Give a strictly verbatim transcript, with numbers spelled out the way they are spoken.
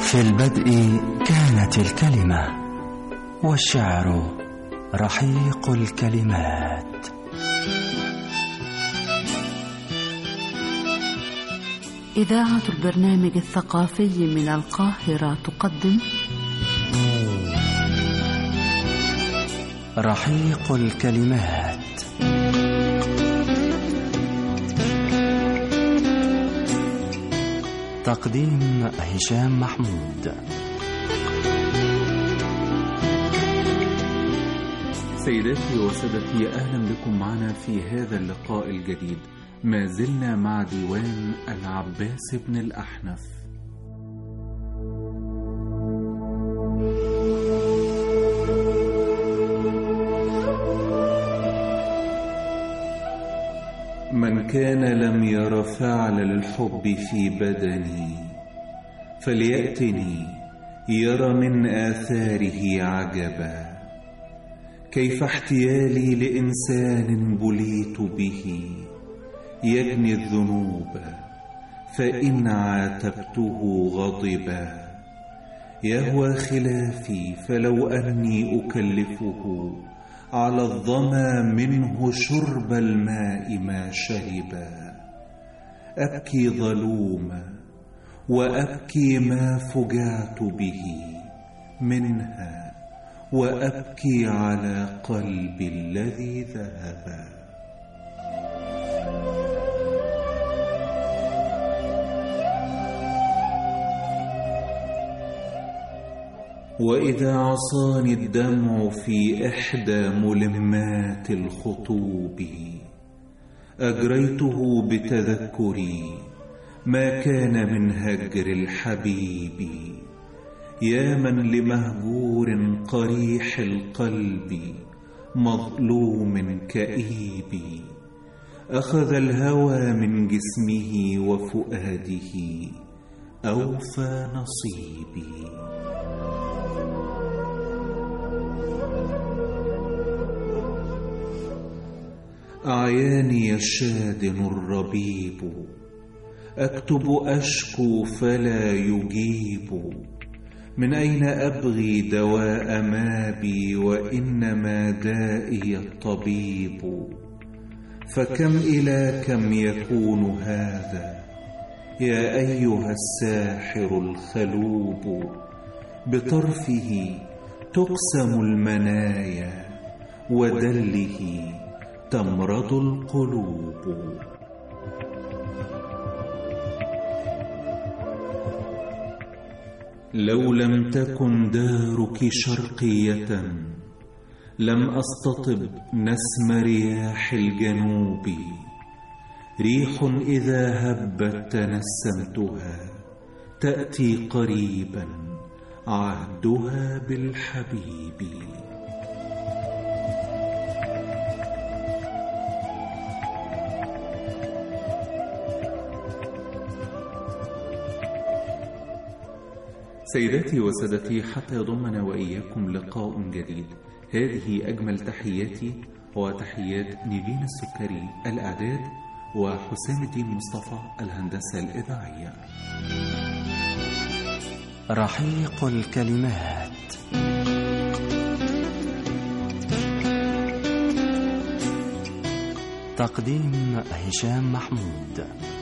في البدء كانت الكلمة، والشعر رحيق الكلمات. إذاعة البرنامج الثقافي من القاهرة تقدم رحيق الكلمات. تقديم هشام محمود. سيداتي وسادتي، أهلا بكم معنا في هذا اللقاء الجديد. ما زلنا مع ديوان العباس بن الأحنف. من كان لم ير فعل الحب في بدني فليأتني يرى من آثاره عجبا. كيف احتيالي لإنسان بليت به يجني الذنوب فإن عاتبته غضبا. يهوى خلافي فلو أني أكلفه على الظما منه شرب الماء ما شربا. أبكي ظلوما وأبكي ما فجعت به منها، وأبكي على قلبي الذي ذهبا. وإذا عصاني الدمع في إحدى ملمات الخطوب أجريته بتذكري ما كان من هجر الحبيب. يا من لمهجور قريح القلب مظلوم كئيب أخذ الهوى من جسمه وفؤاده أوفى نصيبي. أعياني الشادن الربيب أكتب أشكو فلا يجيب. من أين أبغي دواء ما بي وإنما دائي الطبيب. فكم إلى كم يكون هذا يا أيها الساحر الخلوب. بطرفه تقسم المنايا ودله تمرض القلوب. لو لم تكن دارك شرقية لم أستطب نسم رياح الجنوب. ريح إذا هبت تنسمتها تأتي قريبا عهدها بالحبيب. سيداتي وسادتي، حتى يضمنا وإياكم لقاء جديد، هذه أجمل تحياتي وتحيات نيفين السكري الإعداد وحسام الدين مصطفى الهندسة الإذاعية. رحيق الكلمات. تقديم هشام محمود.